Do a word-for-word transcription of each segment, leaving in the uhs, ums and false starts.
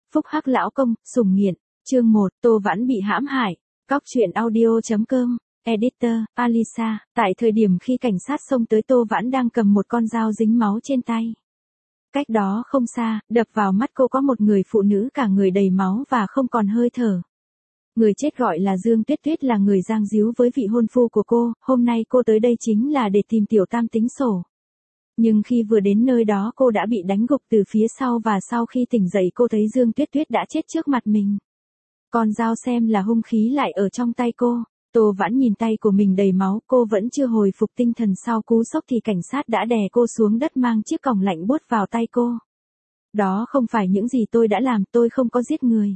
Phúc Hắc lão công, sủng nghiện. Chương một, Tô Vãn bị hãm hại. Cóc truyện audio.com. Editor, Alisa. Tại thời điểm khi cảnh sát xông tới, Tô Vãn đang cầm một con dao dính máu trên tay. Cách đó không xa, đập vào mắt cô có một người phụ nữ cả người đầy máu và không còn hơi thở. Người chết gọi là Dương Tuyết Tuyết, là người giang díu với vị hôn phu của cô. Hôm nay cô tới đây chính là để tìm Tiểu Tam tính sổ. Nhưng khi vừa đến nơi đó, cô đã bị đánh gục từ phía sau, và sau khi tỉnh dậy cô thấy Dương Tuyết Tuyết đã chết trước mặt mình. Con dao xem là hung khí lại ở trong tay cô. Tô Vãn nhìn tay của mình đầy máu, cô vẫn chưa hồi phục tinh thần sau cú sốc thì cảnh sát đã đè cô xuống đất, mang chiếc còng lạnh buốt vào tay cô. Đó không phải những gì tôi đã làm, tôi không có giết người.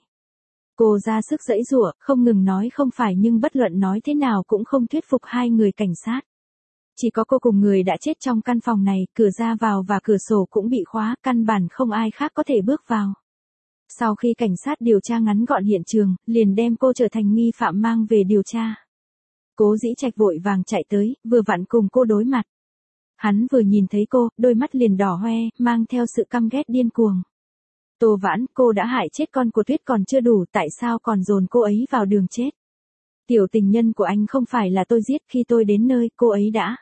Cô ra sức giãy giụa, không ngừng nói không phải, nhưng bất luận nói thế nào cũng không thuyết phục hai người cảnh sát. Chỉ có cô cùng người đã chết trong căn phòng này, cửa ra vào và cửa sổ cũng bị khóa, căn bản không ai khác có thể bước vào. Sau khi cảnh sát điều tra ngắn gọn hiện trường, liền đem cô trở thành nghi phạm mang về điều tra. Cố Dĩ Trạch vội vàng chạy tới, vừa vặn cùng cô đối mặt. Hắn vừa nhìn thấy cô, đôi mắt liền đỏ hoe, mang theo sự căm ghét điên cuồng. Tô Vãn, cô đã hại chết con của Tuyết còn chưa đủ, tại sao còn dồn cô ấy vào đường chết? Tiểu tình nhân của anh không phải là tôi giết, khi tôi đến nơi, cô ấy đã.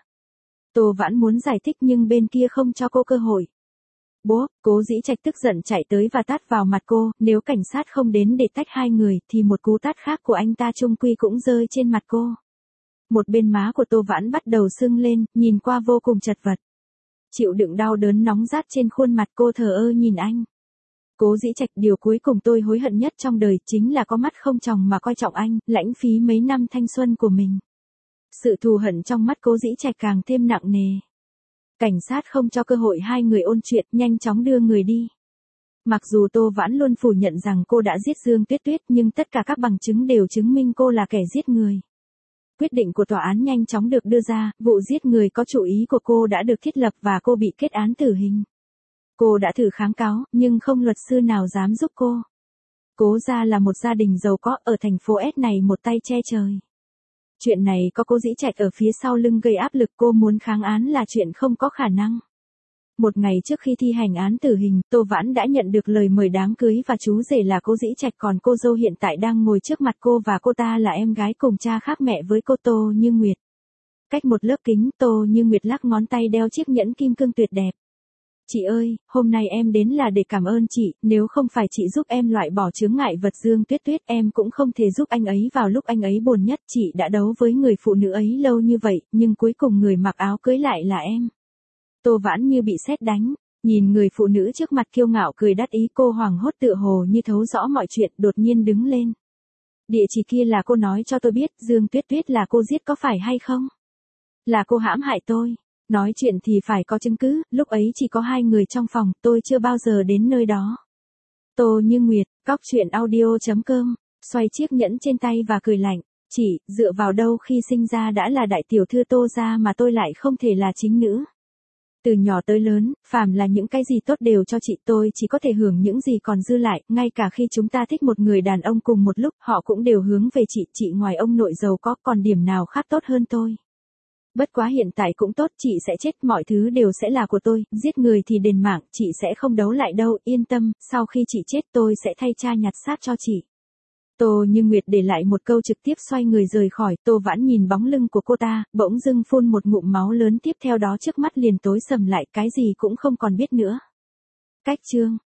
Tô Vãn muốn giải thích nhưng bên kia không cho cô cơ hội. Bố, Cố Dĩ Trạch tức giận chạy tới và tát vào mặt cô, nếu cảnh sát không đến để tách hai người, thì một cú tát khác của anh ta chung quy cũng rơi trên mặt cô. Một bên má của Tô Vãn bắt đầu sưng lên, nhìn qua vô cùng chật vật. Chịu đựng đau đớn nóng rát trên khuôn mặt, cô thờ ơ nhìn anh. Cố Dĩ Trạch, điều cuối cùng tôi hối hận nhất trong đời chính là có mắt không tròng mà coi trọng anh, lãng phí mấy năm thanh xuân của mình. Sự thù hận trong mắt Cố Dĩ Trạch càng thêm nặng nề. Cảnh sát không cho cơ hội hai người ôn chuyện, nhanh chóng đưa người đi. Mặc dù Tô Vãn luôn phủ nhận rằng cô đã giết Dương Tuyết Tuyết, nhưng tất cả các bằng chứng đều chứng minh cô là kẻ giết người. Quyết định của tòa án nhanh chóng được đưa ra, vụ giết người có chủ ý của cô đã được thiết lập và cô bị kết án tử hình. Cô đã thử kháng cáo, nhưng không luật sư nào dám giúp cô. Cố gia là một gia đình giàu có ở thành phố S này, một tay che trời. Chuyện này có Cố Dĩ Trạch ở phía sau lưng gây áp lực, cô muốn kháng án là chuyện không có khả năng. Một ngày trước khi thi hành án tử hình, Tô Vãn đã nhận được lời mời đám cưới và chú rể là Cố Dĩ Trạch, còn cô dâu hiện tại đang ngồi trước mặt cô và cô ta là em gái cùng cha khác mẹ với cô, Tô Như Nguyệt. Cách một lớp kính, Tô Như Nguyệt lắc ngón tay đeo chiếc nhẫn kim cương tuyệt đẹp. Chị ơi, hôm nay em đến là để cảm ơn chị, nếu không phải chị giúp em loại bỏ chướng ngại vật Dương Tuyết Tuyết, em cũng không thể giúp anh ấy vào lúc anh ấy buồn nhất. Chị đã đấu với người phụ nữ ấy lâu như vậy, nhưng cuối cùng người mặc áo cưới lại là em. Tô Vãn như bị sét đánh, nhìn người phụ nữ trước mặt kiêu ngạo cười đắc ý, cô hoảng hốt tựa hồ như thấu rõ mọi chuyện, đột nhiên đứng lên. Địa chỉ kia là cô nói cho tôi biết, Dương Tuyết Tuyết là cô giết có phải hay không? Là cô hãm hại tôi. Nói chuyện thì phải có chứng cứ, lúc ấy chỉ có hai người trong phòng, tôi chưa bao giờ đến nơi đó. Tô Như Nguyệt, cóc truyện audio.com, xoay chiếc nhẫn trên tay và cười lạnh. Chị, dựa vào đâu khi sinh ra đã là đại tiểu thư Tô gia mà tôi lại không thể là chính nữ? Từ nhỏ tới lớn, phàm là những cái gì tốt đều cho chị, tôi chỉ có thể hưởng những gì còn dư lại, ngay cả khi chúng ta thích một người đàn ông cùng một lúc, họ cũng đều hướng về chị, chị ngoài ông nội giàu có còn điểm nào khác tốt hơn tôi. Bất quá hiện tại cũng tốt, chị sẽ chết, mọi thứ đều sẽ là của tôi, giết người thì đền mạng, chị sẽ không đấu lại đâu, yên tâm, sau khi chị chết tôi sẽ thay cha nhặt xác cho chị. Tô Như Nguyệt để lại một câu trực tiếp xoay người rời khỏi. Tô Vãn nhìn bóng lưng của cô ta, bỗng dưng phun một ngụm máu lớn, tiếp theo đó trước mắt liền tối sầm lại, cái gì cũng không còn biết nữa. Cách chương